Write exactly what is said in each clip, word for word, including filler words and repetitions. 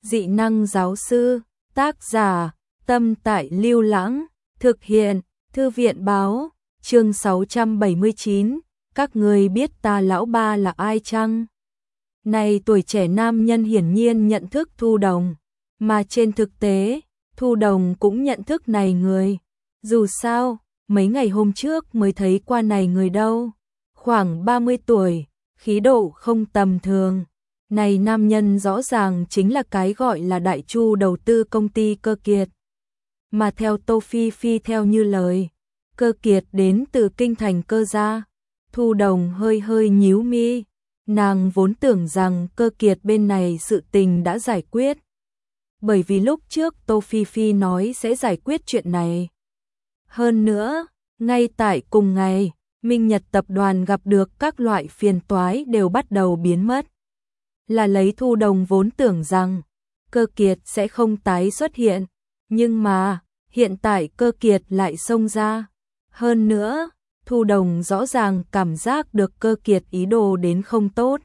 dị năng giáo sư, tác giả, Tâm Tại Lưu Lãng, thực hiện, Thư viện báo, chương sáu trăm bảy mươi chín, các người biết ta lão ba là ai chăng? Này tuổi trẻ nam nhân hiển nhiên nhận thức Thu Đồng, mà trên thực tế, Thu Đồng cũng nhận thức này người. Dù sao, mấy ngày hôm trước mới thấy qua này người đâu, khoảng ba mươi tuổi, khí độ không tầm thường. Này nam nhân rõ ràng chính là cái gọi là đại chu đầu tư công ty Cơ Kiệt. Mà theo Tô Phi Phi theo như lời, Cơ Kiệt đến từ kinh thành Cơ gia. Thu Đồng hơi hơi nhíu mi, nàng vốn tưởng rằng Cơ Kiệt bên này sự tình đã giải quyết. Bởi vì lúc trước Tô Phi Phi nói sẽ giải quyết chuyện này. Hơn nữa, ngay tại cùng ngày, Minh Nhật tập đoàn gặp được các loại phiền toái đều bắt đầu biến mất. Là lấy Thu Đồng vốn tưởng rằng Cơ Kiệt sẽ không tái xuất hiện, nhưng mà hiện tại Cơ Kiệt lại xông ra. Hơn nữa, Thu Đồng rõ ràng cảm giác được Cơ Kiệt ý đồ đến không tốt.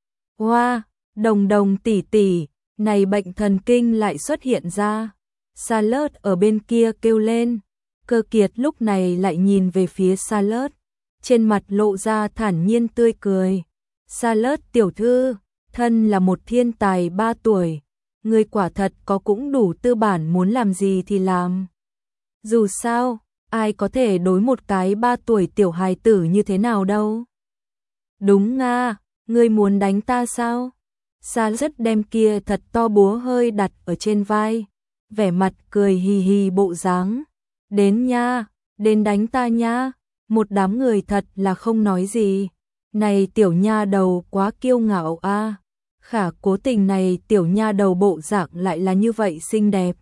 Hoa, Đồng Đồng tỷ tỷ, này bệnh thần kinh lại xuất hiện ra. Charlotte ở bên kia kêu lên. Cơ Kiệt lúc này lại nhìn về phía Charlotte, trên mặt lộ ra thản nhiên tươi cười. Charlotte tiểu thư, thân là một thiên tài ba tuổi, người quả thật có cũng đủ tư bản muốn làm gì thì làm. Dù sao, ai có thể đối một cái ba tuổi tiểu hài tử như thế nào đâu. Đúng nga, ngươi muốn đánh ta sao? Charlotte đem kia thật to búa hơi đặt ở trên vai, vẻ mặt cười hì hì bộ dáng. Đến nha, đến đánh ta nha. Một đám người thật là không nói gì. Này tiểu nha đầu quá kiêu ngạo a. À. Khả cố tình này tiểu nha đầu bộ dạng lại là như vậy xinh đẹp.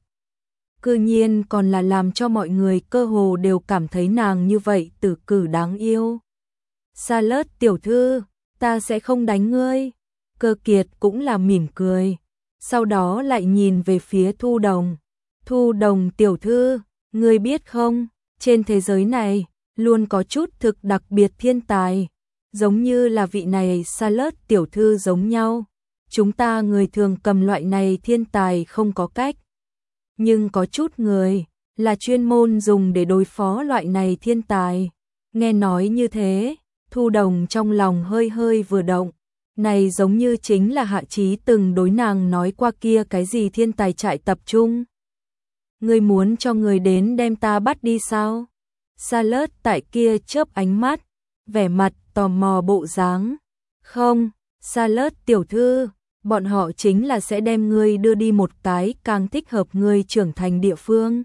Cư nhiên còn là làm cho mọi người cơ hồ đều cảm thấy nàng như vậy tử cử đáng yêu. Charlotte tiểu thư, ta sẽ không đánh ngươi. Cơ Kiệt cũng là mỉm cười. Sau đó lại nhìn về phía Thu Đồng. Thu Đồng tiểu thư, ngươi biết không, trên thế giới này, luôn có chút thực đặc biệt thiên tài. Giống như là vị này Charlotte tiểu thư giống nhau. Chúng ta người thường cầm loại này thiên tài không có cách. Nhưng có chút người, là chuyên môn dùng để đối phó loại này thiên tài. Nghe nói như thế, Thu Đồng trong lòng hơi hơi vừa động. Này giống như chính là Hạ Chí từng đối nàng nói qua kia cái gì thiên tài trại tập trung. Ngươi muốn cho người đến đem ta bắt đi sao? Charlotte tại kia chớp ánh mắt, vẻ mặt tò mò bộ dáng. Không, Charlotte tiểu thư, bọn họ chính là sẽ đem ngươi đưa đi một cái càng thích hợp ngươi trưởng thành địa phương.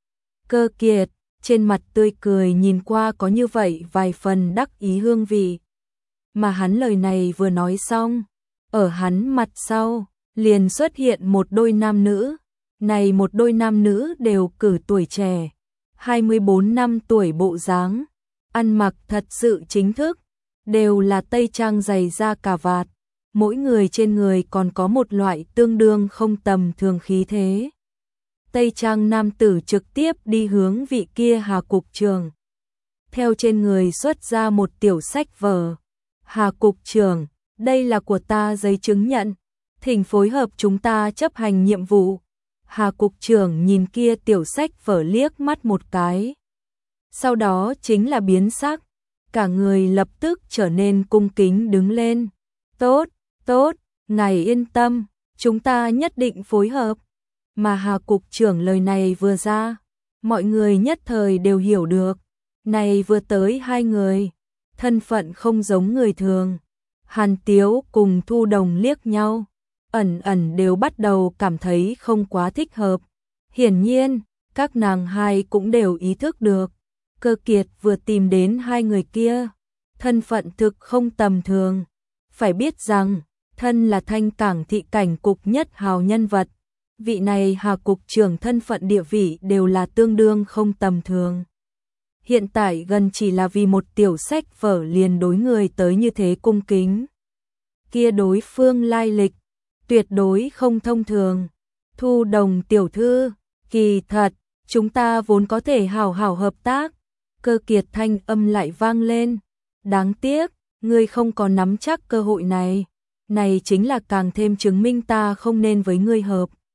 Cơ Kiệt, trên mặt tươi cười nhìn qua có như vậy vài phần đắc ý hương vị. Mà hắn lời này vừa nói xong, ở hắn mặt sau, liền xuất hiện một đôi nam nữ. Này một đôi nam nữ đều cử tuổi trẻ, hai mươi bốn năm tuổi bộ dáng, ăn mặc thật sự chính thức, đều là tây trang dày da cà vạt, mỗi người trên người còn có một loại tương đương không tầm thường khí thế. Tây trang nam tử trực tiếp đi hướng vị kia Hà cục trưởng. Theo trên người xuất ra một tiểu sách vở. Hà cục trưởng, đây là của ta giấy chứng nhận, thỉnh phối hợp chúng ta chấp hành nhiệm vụ. Hà cục trưởng nhìn kia tiểu sách vở liếc mắt một cái. Sau đó chính là biến sắc, cả người lập tức trở nên cung kính đứng lên. Tốt, tốt, ngài yên tâm, chúng ta nhất định phối hợp. Mà Hà cục trưởng lời này vừa ra, mọi người nhất thời đều hiểu được. Này vừa tới hai người, thân phận không giống người thường. Hàn Tiếu cùng Thu Đồng liếc nhau, ẩn ẩn đều bắt đầu cảm thấy không quá thích hợp. Hiển nhiên, các nàng hai cũng đều ý thức được. Cơ Kiệt vừa tìm đến hai người kia, thân phận thực không tầm thường. Phải biết rằng, thân là Thanh Cảng thị cảnh cục nhất hào nhân vật. Vị này Hà cục trưởng thân phận địa vị đều là tương đương không tầm thường. Hiện tại gần chỉ là vì một tiểu sách vở liền đối người tới như thế cung kính. Kia đối phương lai lịch, tuyệt đối không thông thường. Thu Đồng tiểu thư, kỳ thật, chúng ta vốn có thể hảo hảo hợp tác. Cơ Kiệt thanh âm lại vang lên. Đáng tiếc, ngươi không có nắm chắc cơ hội này. Này chính là càng thêm chứng minh ta không nên với ngươi hợp.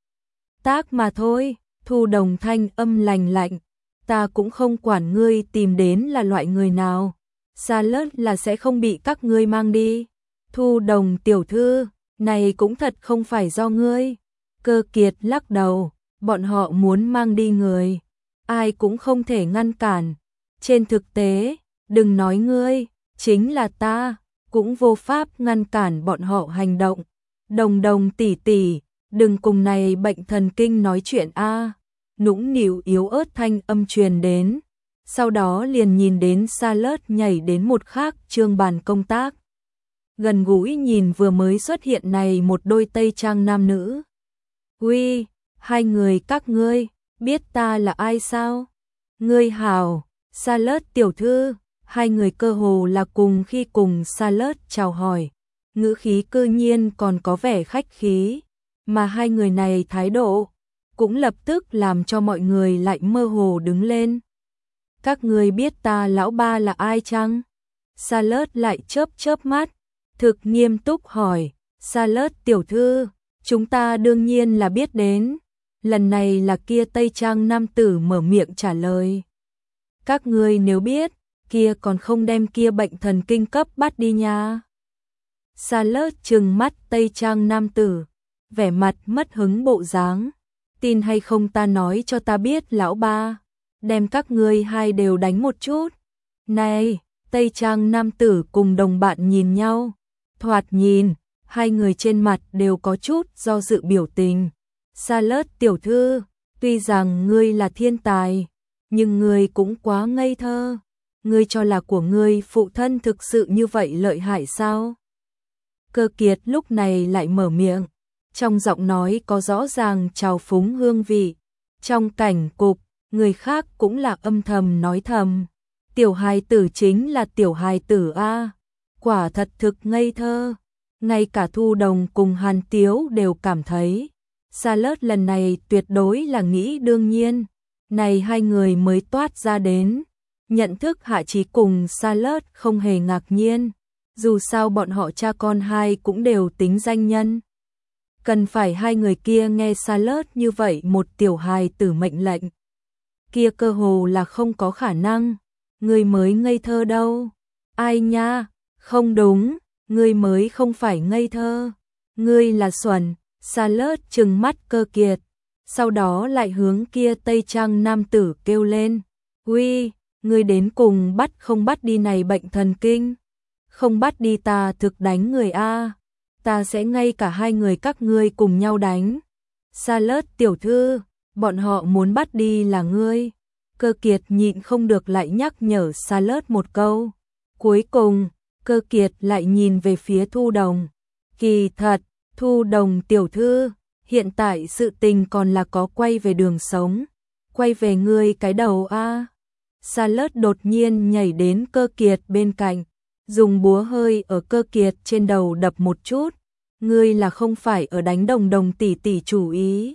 tác mà thôi. Thu Đồng thanh âm lành lạnh, ta cũng không quản ngươi tìm đến là loại người nào, Charlotte là sẽ không bị các ngươi mang đi. Thu Đồng tiểu thư, này cũng thật không phải do ngươi. Cơ Kiệt lắc đầu, bọn họ muốn mang đi người, ai cũng không thể ngăn cản. Trên thực tế, đừng nói ngươi, chính là ta, cũng vô pháp ngăn cản bọn họ hành động. Đồng Đồng tỷ tỷ, đừng cùng này bệnh thần kinh nói chuyện a. Nũng nịu yếu ớt thanh âm truyền đến, sau đó liền nhìn đến Charlotte nhảy đến một khác trương bàn công tác. Gần gũi nhìn vừa mới xuất hiện này một đôi tây trang nam nữ. Uy, hai người các ngươi, biết ta là ai sao? Ngươi hảo, Charlotte tiểu thư, hai người cơ hồ là cùng khi cùng Charlotte chào hỏi. Ngữ khí cư nhiên còn có vẻ khách khí, mà hai người này thái độ cũng lập tức làm cho mọi người lại mơ hồ đứng lên. Các ngươi biết ta lão ba là ai chăng? Charlotte lại chớp chớp mắt, thực nghiêm túc hỏi. Charlotte tiểu thư, chúng ta đương nhiên là biết đến. Lần này là kia tây trang nam tử mở miệng trả lời. Các ngươi nếu biết, kia còn không đem kia bệnh thần kinh cấp bắt đi nha. Charlotte trừng mắt tây trang nam tử, vẻ mặt mất hứng bộ dáng. Tin hay không ta nói cho ta biết lão ba, đem các ngươi hai đều đánh một chút. Này, tây trang nam tử cùng đồng bạn nhìn nhau, thoạt nhìn, hai người trên mặt đều có chút do dự biểu tình. Charlotte tiểu thư, tuy rằng ngươi là thiên tài, nhưng ngươi cũng quá ngây thơ. Ngươi cho là của ngươi phụ thân thực sự như vậy lợi hại sao? Cơ Kiệt lúc này lại mở miệng, trong giọng nói có rõ ràng trào phúng hương vị. Trong cảnh cục, người khác cũng là âm thầm nói thầm. Tiểu hài tử chính là tiểu hài tử a, quả thật thực ngây thơ. Ngay cả Thu Đồng cùng Hàn Tiếu đều cảm thấy Charlotte lần này tuyệt đối là nghĩ đương nhiên. Này hai người mới toát ra đến. Nhận thức Hạ Chí cùng Charlotte không hề ngạc nhiên. Dù sao bọn họ cha con hai cũng đều tính danh nhân. Cần phải hai người kia nghe Charlotte như vậy một tiểu hài tử mệnh lệnh. Kia cơ hồ là không có khả năng. Người mới ngây thơ đâu. Ai nha, không đúng, ngươi mới không phải ngây thơ. Ngươi là xuẩn. Charlotte trừng mắt Cơ Kiệt, sau đó lại hướng kia tây trang nam tử kêu lên. Uy, ngươi đến cùng bắt không bắt đi này bệnh thần kinh? Không bắt đi ta thực đánh người a, ta sẽ ngay cả hai người các ngươi cùng nhau đánh. Charlotte tiểu thư, bọn họ muốn bắt đi là ngươi. Cơ Kiệt nhịn không được lại nhắc nhở Charlotte một câu. Cuối cùng, Cơ Kiệt lại nhìn về phía Thu Đồng. Kỳ thật, Thu Đồng tiểu thư, hiện tại sự tình còn là có quay về đường sống. Quay về ngươi cái đầu a. Charlotte đột nhiên nhảy đến Cơ Kiệt bên cạnh, dùng búa hơi ở Cơ Kiệt trên đầu đập một chút. Ngươi là không phải ở đánh Đồng Đồng tỷ tỷ chủ ý.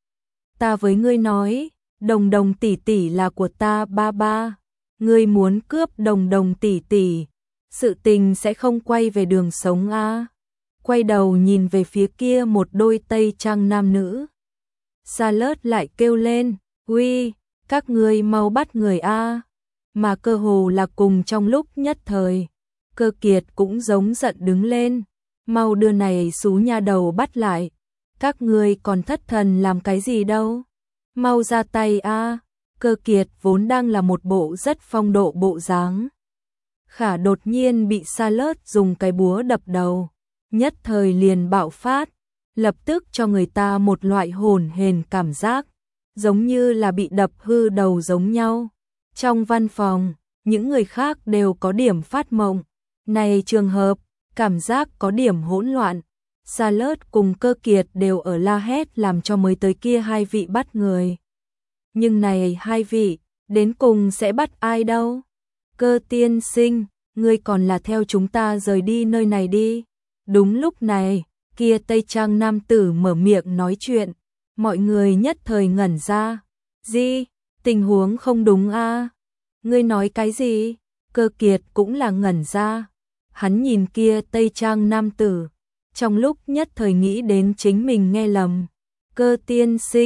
Ta với ngươi nói, Đồng Đồng tỷ tỷ là của ta ba ba. Ngươi muốn cướp Đồng Đồng tỷ tỷ, sự tình sẽ không quay về đường sống a. Quay đầu nhìn về phía kia một đôi tây trang nam nữ. Charlotte lại kêu lên, uy, các ngươi mau bắt người a. Mà cơ hồ là cùng trong lúc nhất thời, Cơ Kiệt cũng giống giận đứng lên, mau đưa này xú nha đầu bắt lại. Các ngươi còn thất thần làm cái gì đâu, mau ra tay a. Cơ Kiệt vốn đang là một bộ rất phong độ bộ dáng, khả đột nhiên bị Charlotte dùng cái búa đập đầu, nhất thời liền bạo phát, lập tức cho người ta một loại hồn hển cảm giác, giống như là bị đập hư đầu giống nhau. Trong văn phòng, những người khác đều có điểm phát mộng. Này trường hợp, cảm giác có điểm hỗn loạn. Charlotte cùng Cơ Kiệt đều ở la hét làm cho mới tới kia hai vị bắt người. Nhưng này hai vị, đến cùng sẽ bắt ai đâu? Cơ tiên sinh, ngươi còn là theo chúng ta rời đi nơi này đi. Đúng lúc này, kia tây trang nam tử mở miệng nói chuyện, mọi người nhất thời ngẩn ra. Gì? Tình huống không đúng a? Ngươi nói cái gì? Cơ Kiệt cũng là ngẩn ra. Hắn nhìn kia tây trang nam tử, trong lúc nhất thời nghĩ đến chính mình nghe lầm. Cơ tiên sinh,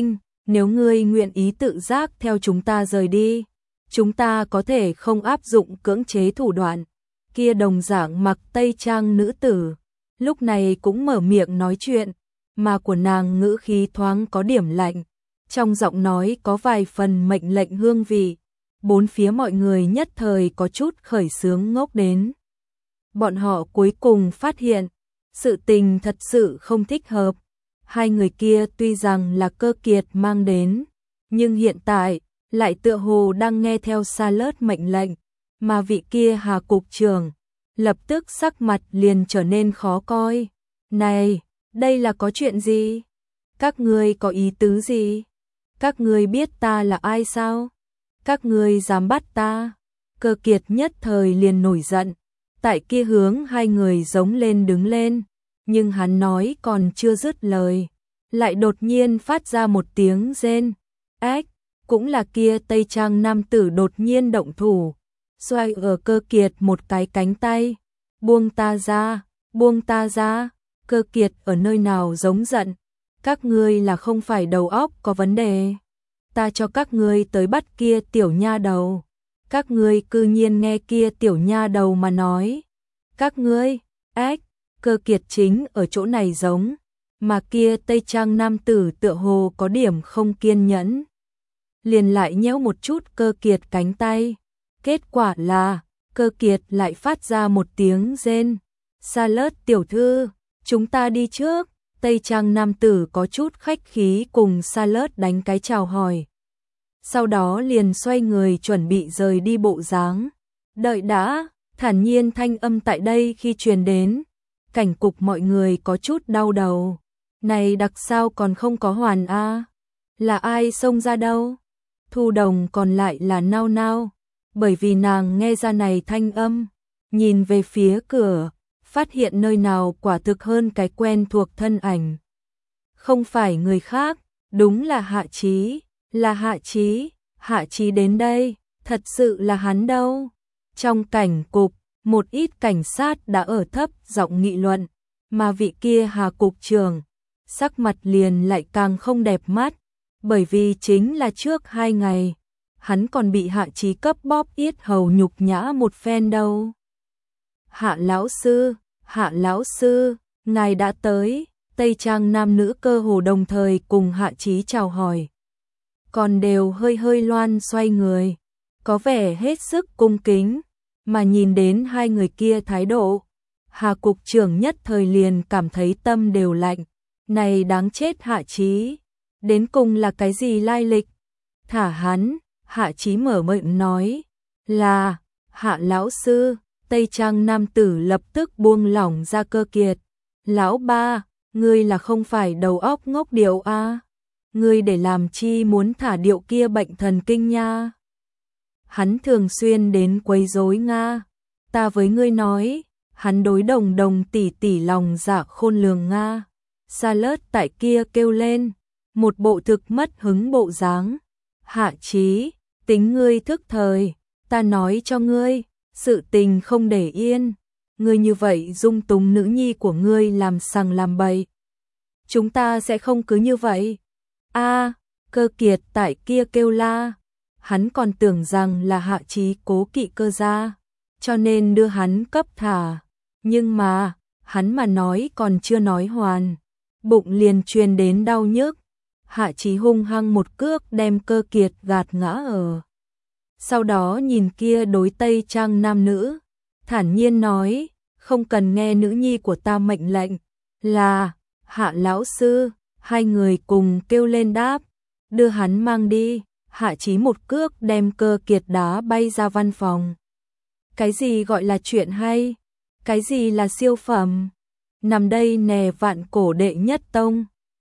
nếu ngươi nguyện ý tự giác theo chúng ta rời đi, chúng ta có thể không áp dụng cưỡng chế thủ đoạn. Kia đồng dạng mặc tây trang nữ tử, lúc này cũng mở miệng nói chuyện, mà của nàng ngữ khí thoáng có điểm lạnh, trong giọng nói có vài phần mệnh lệnh hương vị. Bốn phía mọi người nhất thời có chút khởi sướng ngốc đến. Bọn họ cuối cùng phát hiện, sự tình thật sự không thích hợp. Hai người kia tuy rằng là Cơ Kiệt mang đến, nhưng hiện tại lại tựa hồ đang nghe theo Charlotte mệnh lệnh, mà vị kia Hà cục trưởng lập tức sắc mặt liền trở nên khó coi. Này, đây là có chuyện gì? Các ngươi có ý tứ gì? Các ngươi biết ta là ai sao? Các ngươi dám bắt ta? Cơ Kiệt nhất thời liền nổi giận, tại kia hướng hai người giống lên đứng lên, nhưng hắn nói còn chưa dứt lời, lại đột nhiên phát ra một tiếng rên. Ách, cũng là kia tây trang nam tử đột nhiên động thủ, xoay ở Cơ Kiệt một cái cánh tay. Buông ta ra, buông ta ra. Cơ Kiệt ở nơi nào giống giận, các ngươi là không phải đầu óc có vấn đề. Ta cho các ngươi tới bắt kia tiểu nha đầu, các ngươi cư nhiên nghe kia tiểu nha đầu mà nói. Các ngươi, ách, Cơ Kiệt chính ở chỗ này giống, mà kia tây trang nam tử tựa hồ có điểm không kiên nhẫn, liền lại nhéo một chút Cơ Kiệt cánh tay. Kết quả là, Cơ Kiệt lại phát ra một tiếng rên. Charlotte tiểu thư, chúng ta đi trước. Tây trang nam tử có chút khách khí cùng Charlotte đánh cái chào hỏi, sau đó liền xoay người chuẩn bị rời đi bộ dáng. Đợi đã, thản nhiên thanh âm tại đây khi truyền đến, cảnh cục mọi người có chút đau đầu. Này đặc sao còn không có hoàn a? Là ai xông ra đâu? Thu Đồng còn lại là nao nao, bởi vì nàng nghe ra này thanh âm, nhìn về phía cửa, phát hiện nơi nào quả thực hơn cái quen thuộc thân ảnh. Không phải người khác, đúng là Hạ Chí, là Hạ Chí, Hạ Chí đến đây, thật sự là hắn đâu. Trong cảnh cục, một ít cảnh sát đã ở thấp giọng nghị luận, mà vị kia Hà cục trưởng, sắc mặt liền lại càng không đẹp mắt, bởi vì chính là trước hai ngày, hắn còn bị Hạ Chí cấp bóp yết hầu nhục nhã một phen đâu. Hạ lão sư, Hạ lão sư, ngài đã tới. Tây trang nam nữ cơ hồ đồng thời cùng Hạ Chí chào hỏi, còn đều hơi hơi loan xoay người, có vẻ hết sức cung kính, mà nhìn đến hai người kia thái độ, Hà cục trưởng nhất thời liền cảm thấy tâm đều lạnh. Này đáng chết Hạ Chí, đến cùng là cái gì lai lịch? Thả hắn. Hạ Chí mở miệng nói, là Hạ lão sư. Tây trang nam tử lập tức buông lỏng ra Cơ Kiệt. Lão ba, ngươi là không phải đầu óc ngốc điệu a? À? Ngươi để làm chi muốn thả điệu kia bệnh thần kinh nha? Hắn thường xuyên đến quấy rối nga. Ta với ngươi nói, hắn đối Đồng Đồng tỷ tỷ lòng dạ khôn lường nga. Charlotte tại kia kêu lên, một bộ thực mất hứng bộ dáng. Hạ Chí, tính ngươi thức thời, ta nói cho ngươi, sự tình không để yên, ngươi như vậy dung túng nữ nhi của ngươi làm sằng làm bậy, chúng ta sẽ không cứ như vậy. A, à, Cơ Kiệt tại kia kêu la, hắn còn tưởng rằng là Hạ Chí cố kỵ Cơ gia, cho nên đưa hắn cấp thả, nhưng mà, hắn mà nói còn chưa nói hoàn, bụng liền truyền đến đau nhức. Hạ Chí hung hăng một cước đem Cơ Kiệt gạt ngã ở. Sau đó nhìn kia đối tây trang nam nữ, thản nhiên nói, không cần nghe nữ nhi của ta mệnh lệnh, là Hạ lão sư. Hai người cùng kêu lên đáp, đưa hắn mang đi. Hạ Chí một cước đem Cơ Kiệt đá bay ra văn phòng. Cái gì gọi là chuyện hay? Cái gì là siêu phẩm? Nằm đây nè vạn cổ đệ nhất tông.